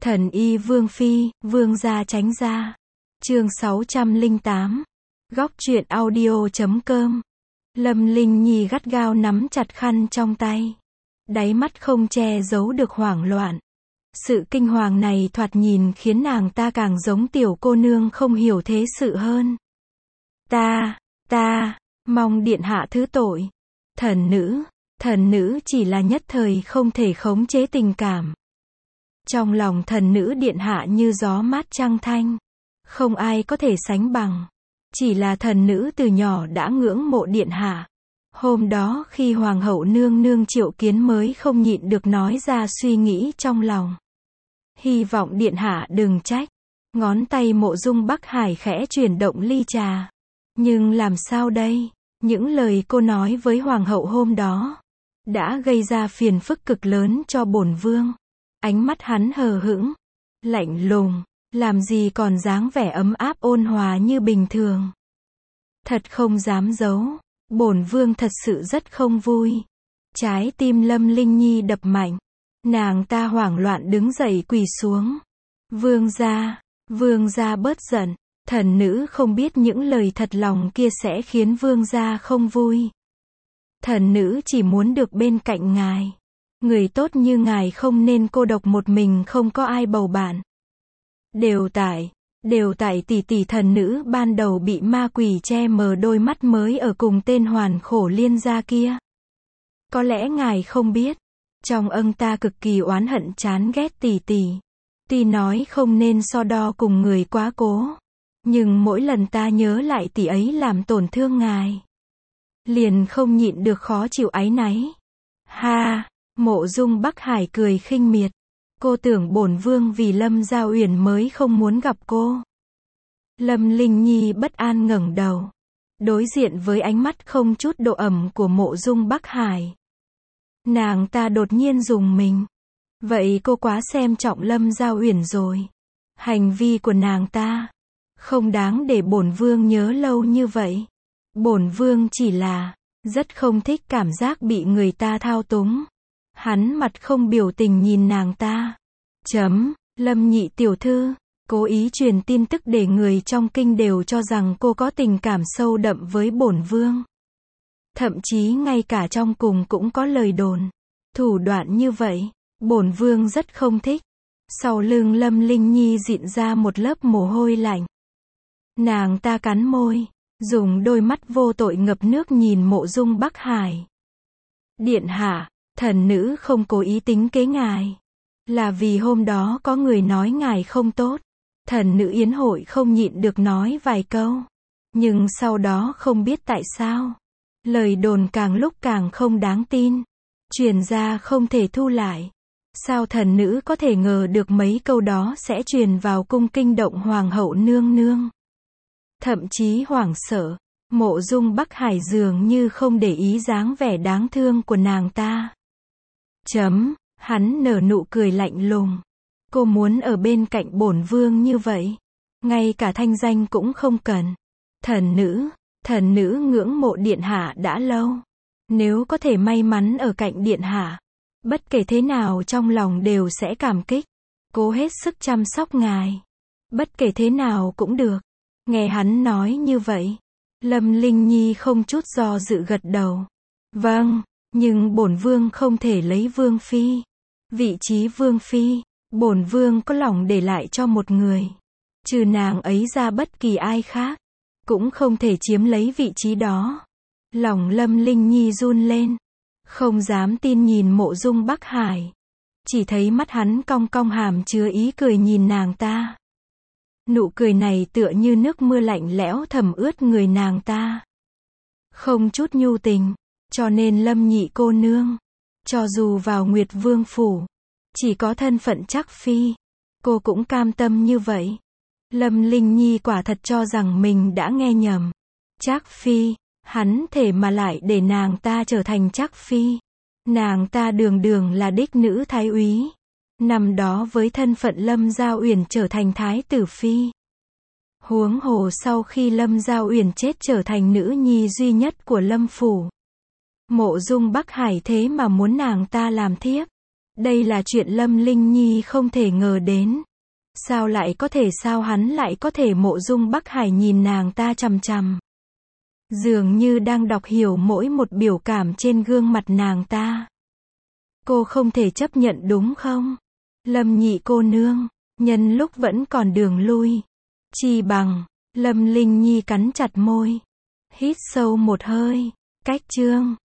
Thần y Vương Phi, Vương gia tránh ra. Chương 608. Góc truyện audio.com. Lâm Linh Nhi gắt gao nắm chặt khăn trong tay. Đáy mắt không che giấu được hoảng loạn. Sự kinh hoàng này thoạt nhìn khiến nàng ta càng giống tiểu cô nương không hiểu thế sự hơn. Ta, mong điện hạ thứ tội. Thần nữ chỉ là nhất thời không thể khống chế tình cảm. Trong lòng thần nữ điện hạ như gió mát trăng thanh. Không ai có thể sánh bằng. Chỉ là thần nữ từ nhỏ đã ngưỡng mộ điện hạ. Hôm đó khi hoàng hậu nương nương triệu kiến mới không nhịn được nói ra suy nghĩ trong lòng. Hy vọng điện hạ đừng trách. Ngón tay Mộ Dung Bắc Hải khẽ chuyển động ly trà. Nhưng làm sao đây? Những lời cô nói với hoàng hậu hôm đó đã gây ra phiền phức cực lớn cho bổn vương. Ánh mắt hắn hờ hững, lạnh lùng, làm gì còn dáng vẻ ấm áp ôn hòa như bình thường. Thật không dám giấu, bổn vương thật sự rất không vui. Trái tim Lâm Linh Nhi đập mạnh, nàng ta hoảng loạn đứng dậy quỳ xuống. Vương gia bớt giận, thần nữ không biết những lời thật lòng kia sẽ khiến vương gia không vui. Thần nữ chỉ muốn được bên cạnh ngài. Người tốt như ngài không nên cô độc một mình không có ai bầu bạn. Đều tại tỷ thần nữ ban đầu bị ma quỷ che mờ đôi mắt mới ở cùng tên hoàn khổ liên gia kia. Có lẽ ngài không biết, trong âng ta cực kỳ oán hận chán ghét tỷ. Tuy nói không nên so đo cùng người quá cố, nhưng mỗi lần ta nhớ lại tỷ ấy làm tổn thương ngài, liền không nhịn được khó chịu áy náy. Ha! Mộ Dung Bắc Hải cười khinh miệt. Cô tưởng bổn vương vì Lâm Gia Uyển mới không muốn gặp cô. Lâm Linh Nhi bất an ngẩng đầu, đối diện với ánh mắt không chút độ ẩm của Mộ Dung Bắc Hải. Nàng ta đột nhiên rùng mình. Vậy cô quá xem trọng Lâm Gia Uyển rồi. Hành vi của nàng ta không đáng để bổn vương nhớ lâu như vậy. Bổn vương chỉ là rất không thích cảm giác bị người ta thao túng. Hắn mặt không biểu tình nhìn nàng ta. Lâm nhị tiểu thư, cố ý truyền tin tức để người trong kinh đều cho rằng cô có tình cảm sâu đậm với bổn vương. Thậm chí ngay cả trong cùng cũng có lời đồn. Thủ đoạn như vậy, bổn vương rất không thích. Sau lưng Lâm Linh Nhi dịn ra một lớp mồ hôi lạnh. Nàng ta cắn môi, dùng đôi mắt vô tội ngập nước nhìn Mộ Dung Bắc Hải. Điện hạ, thần nữ không cố ý tính kế ngài. Là vì hôm đó có người nói ngài không tốt. Thần nữ yến hội không nhịn được nói vài câu. Nhưng sau đó không biết tại sao. Lời đồn càng lúc càng không đáng tin. Truyền ra không thể thu lại. Sao thần nữ có thể ngờ được mấy câu đó sẽ truyền vào cung kinh động hoàng hậu nương nương. Thậm chí hoảng sợ. Mộ Dung Bắc Hải dường như không để ý dáng vẻ đáng thương của nàng ta. Hắn nở nụ cười lạnh lùng. Cô muốn ở bên cạnh bổn vương như vậy. Ngay cả thanh danh cũng không cần. Thần nữ ngưỡng mộ điện hạ đã lâu. Nếu có thể may mắn ở cạnh điện hạ, bất kể thế nào trong lòng đều sẽ cảm kích. Cố hết sức chăm sóc ngài. Bất kể thế nào cũng được. Nghe hắn nói như vậy, Lâm Linh Nhi không chút do dự gật đầu. Vâng. Nhưng bổn vương không thể lấy vương phi. Vị trí vương phi, bổn vương có lòng để lại cho một người. Trừ nàng ấy ra bất kỳ ai khác cũng không thể chiếm lấy vị trí đó. Lòng Lâm Linh Nhi run lên, không dám tin nhìn Mộ Dung Bắc Hải. Chỉ thấy mắt hắn cong cong hàm chứa ý cười nhìn nàng ta. Nụ cười này tựa như nước mưa lạnh lẽo thấm ướt người nàng ta. Không chút nhu tình. Cho nên Lâm nhị cô nương, cho dù vào Nguyệt Vương phủ, chỉ có thân phận trắc phi, cô cũng cam tâm như vậy. Lâm Linh Nhi quả thật cho rằng mình đã nghe nhầm. Trắc phi, hắn thể mà lại để nàng ta trở thành trắc phi. Nàng ta đường là đích nữ thái úy. Năm đó với thân phận Lâm Gia Uyển trở thành thái tử phi. Huống hồ sau khi Lâm Gia Uyển chết trở thành nữ nhi duy nhất của Lâm phủ. Mộ Dung Bắc Hải thế mà muốn nàng ta làm thiếp. Đây là chuyện Lâm Linh Nhi không thể ngờ đến. Sao hắn lại có thể mộ Dung Bắc Hải nhìn nàng ta chằm chằm. Dường như đang đọc hiểu mỗi một biểu cảm trên gương mặt nàng ta. Cô không thể chấp nhận đúng không? Lâm nhị cô nương, nhân lúc vẫn còn đường lui. Chi bằng, Lâm Linh Nhi cắn chặt môi. Hít sâu một hơi. Cách chương